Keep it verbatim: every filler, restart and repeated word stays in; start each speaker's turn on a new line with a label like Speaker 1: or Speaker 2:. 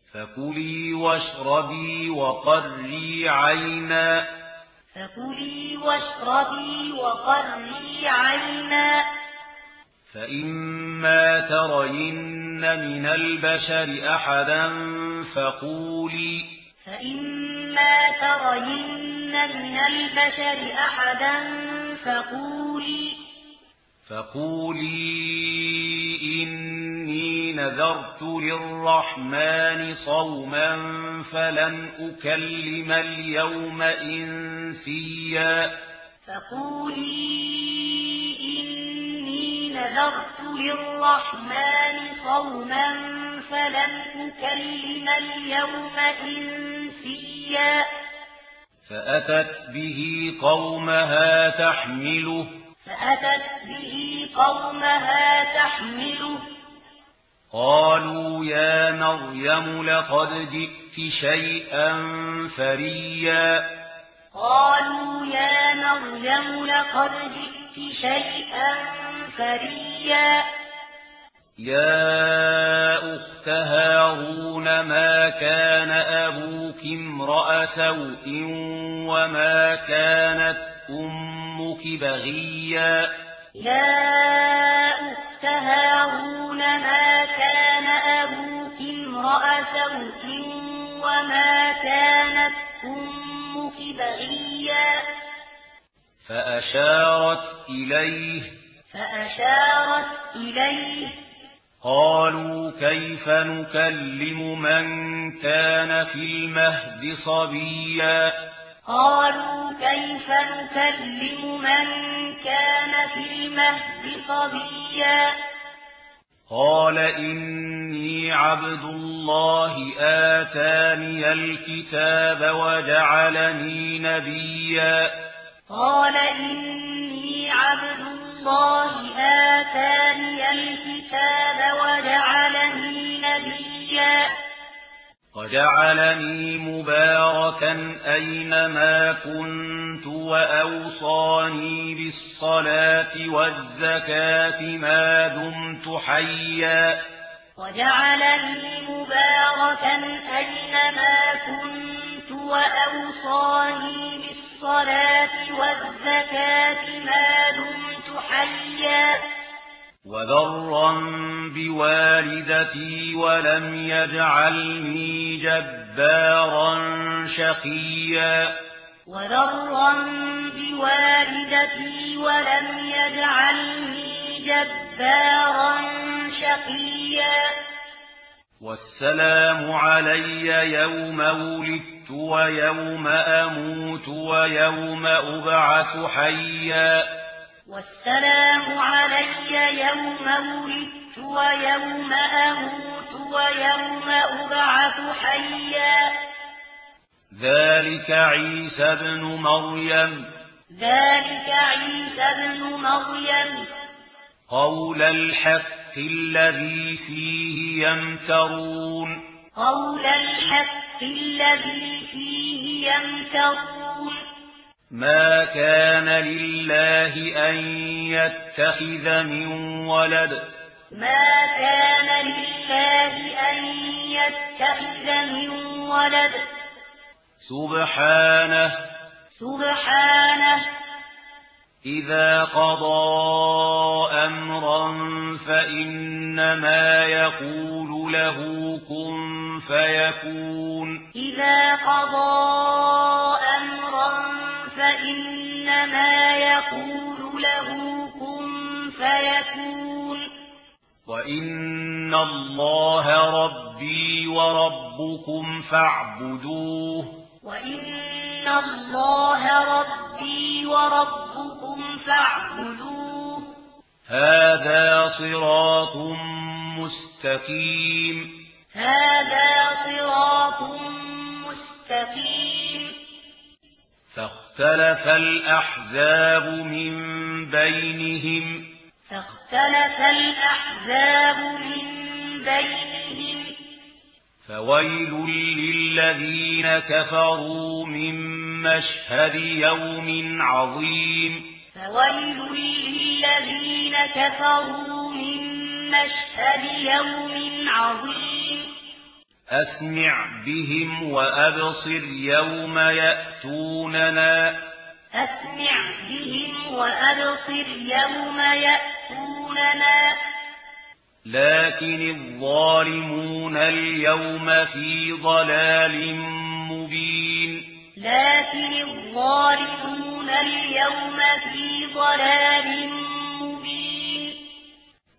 Speaker 1: فكلي واشربي وقري عينا
Speaker 2: فكلي واشربي وقري عينا
Speaker 1: فإما ترين من البشر أحدا فقولي
Speaker 2: فإما ترين من البشر أحدا فقولي
Speaker 1: فقولي إني نذرت للرحمن صوما فلن أكلم اليوم إنسيا
Speaker 2: فقولي إني نذرت للرحمن صوما فلن أكلم اليوم إنسيا
Speaker 1: فأتت به قومها تحمله
Speaker 2: فأتت به قومها تحمله
Speaker 1: قالوا يا مريم لقد جئت شيئا فريا
Speaker 2: قالوا يا مريم لقد جئت شيئا فريا
Speaker 1: يا أخت هارون ما كان أبوك امرأ سوء وما كانت أمك بغيا
Speaker 2: يا أخت هارون ما كان أبوك امرأ سوء وما كانت أمك بغيا
Speaker 1: فأشارت إليه
Speaker 2: فأشارت إليه
Speaker 1: قالوا كيف نكلم من كان في المهد صبيا
Speaker 2: قالوا كيف نكلم من كان في المهد صبيا
Speaker 1: قال إني عبد الله آتاني الكتاب وجعلني نبيا
Speaker 2: قال إني عبد الله آتاني الكتاب وجعلني نبيا
Speaker 1: وجعلني مباركا أينما كنت وأوصاني بالصلاة والزكاة ما دمت حيا
Speaker 2: وجعلني مباركا أينما كنت وأوصاني بالصلاة والزكاة ما دمت حيا
Speaker 1: وبرا بوالدتي ولم يجعلني جبارا شقيا
Speaker 2: وبرا بوالدتي ولم يجعلني جبارا شقيا
Speaker 1: والسلام علي يوم ولدت ويوم أموت ويوم أبعث حيا
Speaker 2: والسلام علي يوم ولدت ويوم أموت ويوم أبعث حيا
Speaker 1: ذلك عيسى ابن مريم
Speaker 2: ذلك عيسى ابن مريم
Speaker 1: قول الحق الذي فيه يمترون
Speaker 2: قول الحق الذي فيه يمترون
Speaker 1: ما كان لله أن يتخذ من ولد
Speaker 2: ما كان لله أن يتخذ من ولد
Speaker 1: سبحانه
Speaker 2: سبحانه
Speaker 1: إذا قضى أمرا فإنما يقول له كن فيكون
Speaker 2: إذا قضى أمرا فإنما يقول له كن فيكون
Speaker 1: وإن الله ربي وربكم فاعبدوه
Speaker 2: وإن الله ربي وربكم فاعبدوه
Speaker 1: هذا صراط مستقيم
Speaker 2: هذا صراط مستقيم
Speaker 1: فاختلف الأحزاب من بينهم
Speaker 2: فاختلف الأحزاب من بينهم
Speaker 1: فويل للذين كفروا من مشهد يوم عظيم
Speaker 2: فويل للذين كفروا من مشهد يوم عظيم
Speaker 1: أسمع بهم وأبصر يوم يأتوننا
Speaker 2: أسمع بهم وأبصر يوم يأتوننا
Speaker 1: لكن الظالمون اليوم في ضلال مبين
Speaker 2: لكن الظالمون اليوم في ضلال مبين